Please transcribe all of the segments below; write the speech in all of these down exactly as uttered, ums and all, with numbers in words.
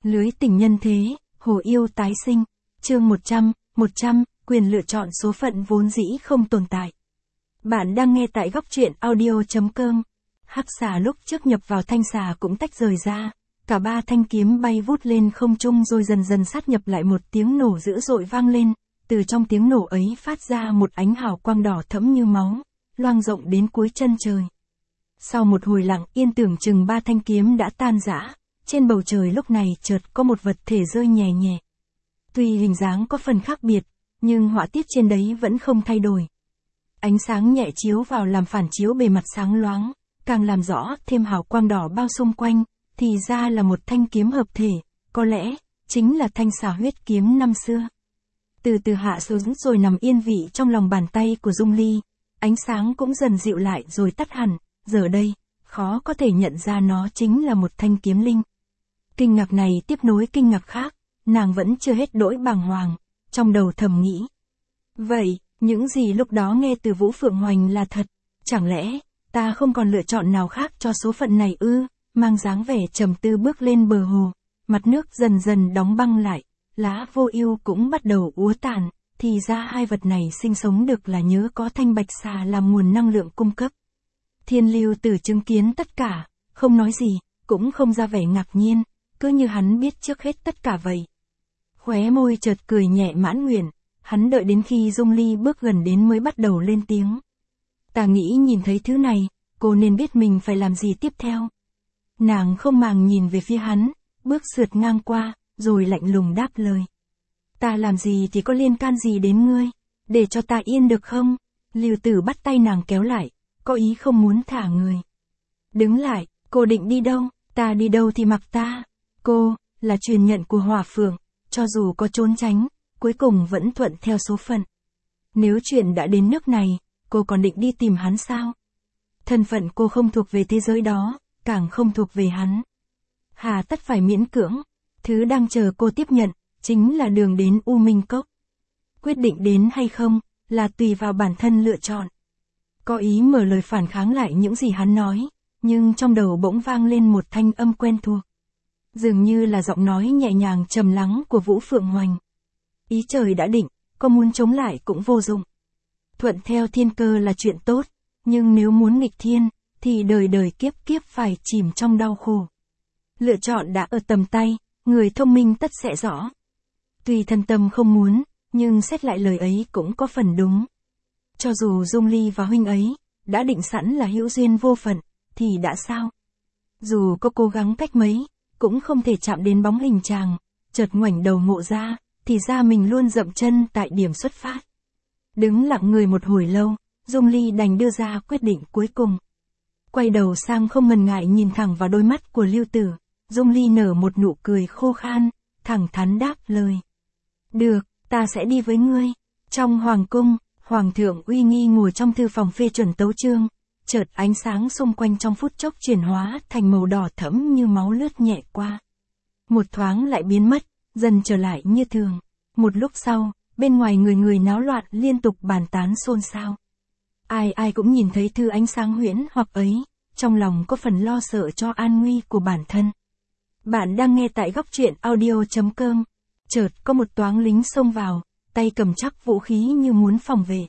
Lưới tình nhân thế, hồ yêu tái sinh. Chương một trăm, một trăm, quyền lựa chọn số phận vốn dĩ không tồn tại. Bạn đang nghe tại góc truyện audio chấm com. Hắc xà lúc trước nhập vào thanh xà cũng tách rời ra. Cả ba thanh kiếm bay vút lên không trung rồi dần dần sát nhập lại, một tiếng nổ dữ dội vang lên. Từ trong tiếng nổ ấy phát ra một ánh hào quang đỏ thẫm như máu, loang rộng đến cuối chân trời. Sau một hồi lặng yên tưởng chừng ba thanh kiếm đã tan rã, trên bầu trời lúc này chợt có một vật thể rơi nhẹ nhẹ. Tuy hình dáng có phần khác biệt, nhưng họa tiết trên đấy vẫn không thay đổi. Ánh sáng nhẹ chiếu vào làm phản chiếu bề mặt sáng loáng, càng làm rõ thêm hào quang đỏ bao xung quanh, thì ra là một thanh kiếm hợp thể, có lẽ chính là thanh xà huyết kiếm năm xưa. Từ từ hạ xuống rồi nằm yên vị trong lòng bàn tay của Dung Ly, ánh sáng cũng dần dịu lại rồi tắt hẳn, giờ đây, khó có thể nhận ra nó chính là một thanh kiếm linh. Kinh ngạc này tiếp nối kinh ngạc khác, nàng vẫn chưa hết đỗi bàng hoàng, trong đầu thầm nghĩ. Vậy, những gì lúc đó nghe từ Vũ Phượng Hoành là thật, chẳng lẽ, ta không còn lựa chọn nào khác cho số phận này ư? Mang dáng vẻ trầm tư bước lên bờ hồ, mặt nước dần dần đóng băng lại, lá vô ưu cũng bắt đầu úa tàn, thì ra hai vật này sinh sống được là nhớ có thanh bạch xà làm nguồn năng lượng cung cấp. Thiên Lưu Tử chứng kiến tất cả, không nói gì, cũng không ra vẻ ngạc nhiên, cứ như hắn biết trước hết tất cả vậy. Khóe môi chợt cười nhẹ mãn nguyện, hắn đợi đến khi Dung Ly bước gần đến mới bắt đầu lên tiếng. Ta nghĩ nhìn thấy thứ này, cô nên biết mình phải làm gì tiếp theo. Nàng không màng nhìn về phía hắn, bước sượt ngang qua, rồi lạnh lùng đáp lời. Ta làm gì thì có liên can gì đến ngươi, để cho ta yên được không? Lưu Tử bắt tay nàng kéo lại, có ý không muốn thả người. Đứng lại, cô định đi đâu? Ta đi đâu thì mặc ta. Cô, là truyền nhận của Hỏa Phượng, cho dù có trốn tránh, cuối cùng vẫn thuận theo số phận. Nếu chuyện đã đến nước này, cô còn định đi tìm hắn sao? Thân phận cô không thuộc về thế giới đó, càng không thuộc về hắn. Hà tất phải miễn cưỡng, thứ đang chờ cô tiếp nhận, chính là đường đến U Minh Cốc. Quyết định đến hay không, là tùy vào bản thân lựa chọn. Có ý mở lời phản kháng lại những gì hắn nói, nhưng trong đầu bỗng vang lên một thanh âm quen thuộc. Dường như là giọng nói nhẹ nhàng trầm lắng của Vũ Phượng Hoành. Ý trời đã định, có muốn chống lại cũng vô dụng. Thuận theo thiên cơ là chuyện tốt, nhưng nếu muốn nghịch thiên, thì đời đời kiếp kiếp phải chìm trong đau khổ. Lựa chọn đã ở tầm tay, người thông minh tất sẽ rõ. Tuy thân tâm không muốn, nhưng xét lại lời ấy cũng có phần đúng. Cho dù Dung Ly và huynh ấy đã định sẵn là hữu duyên vô phận, thì đã sao? Dù có cố gắng cách mấy, cũng không thể chạm đến bóng hình chàng. Chợt ngoảnh đầu ngộ ra, thì ra mình luôn dậm chân tại điểm xuất phát. Đứng lặng người một hồi lâu, Dung Ly đành đưa ra quyết định cuối cùng. Quay đầu sang không ngần ngại nhìn thẳng vào đôi mắt của Lưu Tử, Dung Ly nở một nụ cười khô khan, thẳng thắn đáp lời. Được, ta sẽ đi với ngươi. Trong hoàng cung, Hoàng thượng uy nghi ngồi trong thư phòng phê chuẩn tấu chương, chợt ánh sáng xung quanh trong phút chốc chuyển hóa thành màu đỏ thẫm như máu lướt nhẹ qua. Một thoáng lại biến mất, dần trở lại như thường. Một lúc sau, bên ngoài người người náo loạn liên tục bàn tán xôn xao. Ai ai cũng nhìn thấy thư ánh sáng huyễn hoặc ấy, trong lòng có phần lo sợ cho an nguy của bản thân. Bạn đang nghe tại góc truyện audio chấm com. Chợt có một toáng lính xông vào, tay cầm chắc vũ khí như muốn phòng vệ.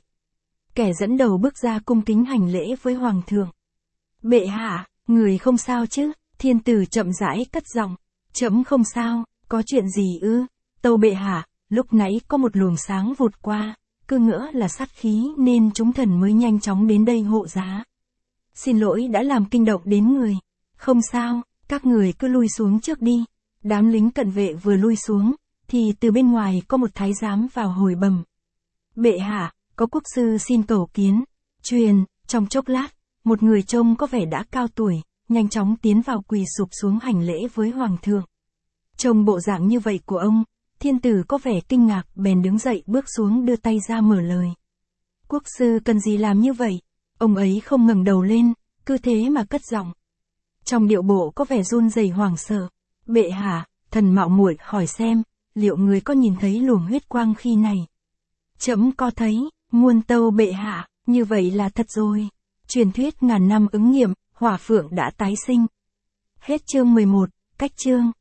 Kẻ dẫn đầu bước ra cung kính hành lễ với Hoàng thượng. Bệ hạ, người không sao chứ? Thiên tử chậm rãi cất giọng. Trẫm không sao, có chuyện gì ư? Tâu bệ hạ, lúc nãy có một luồng sáng vụt qua, cứ ngỡ là sát khí nên chúng thần mới nhanh chóng đến đây hộ giá. Xin lỗi đã làm kinh động đến người. Không sao, các người cứ lui xuống trước đi. Đám lính cận vệ vừa lui xuống, thì từ bên ngoài có một thái giám vào hồi bẩm. Bệ hạ, có quốc sư xin cầu kiến. Truyền, trong chốc lát, một người trông có vẻ đã cao tuổi, nhanh chóng tiến vào quỳ sụp xuống hành lễ với Hoàng thượng. Trông bộ dạng như vậy của ông, thiên tử có vẻ kinh ngạc bèn đứng dậy bước xuống đưa tay ra mở lời. Quốc sư cần gì làm như vậy? Ông ấy không ngẩng đầu lên, cứ thế mà cất giọng. Trong điệu bộ có vẻ run rẩy hoảng sợ. Bệ hạ, thần mạo muội hỏi xem, liệu người có nhìn thấy luồng huyết quang khi này? Trẫm có thấy, muôn tâu bệ hạ, như vậy là thật rồi. Truyền thuyết ngàn năm ứng nghiệm, Hỏa Phượng đã tái sinh. Hết chương mười một, cách chương.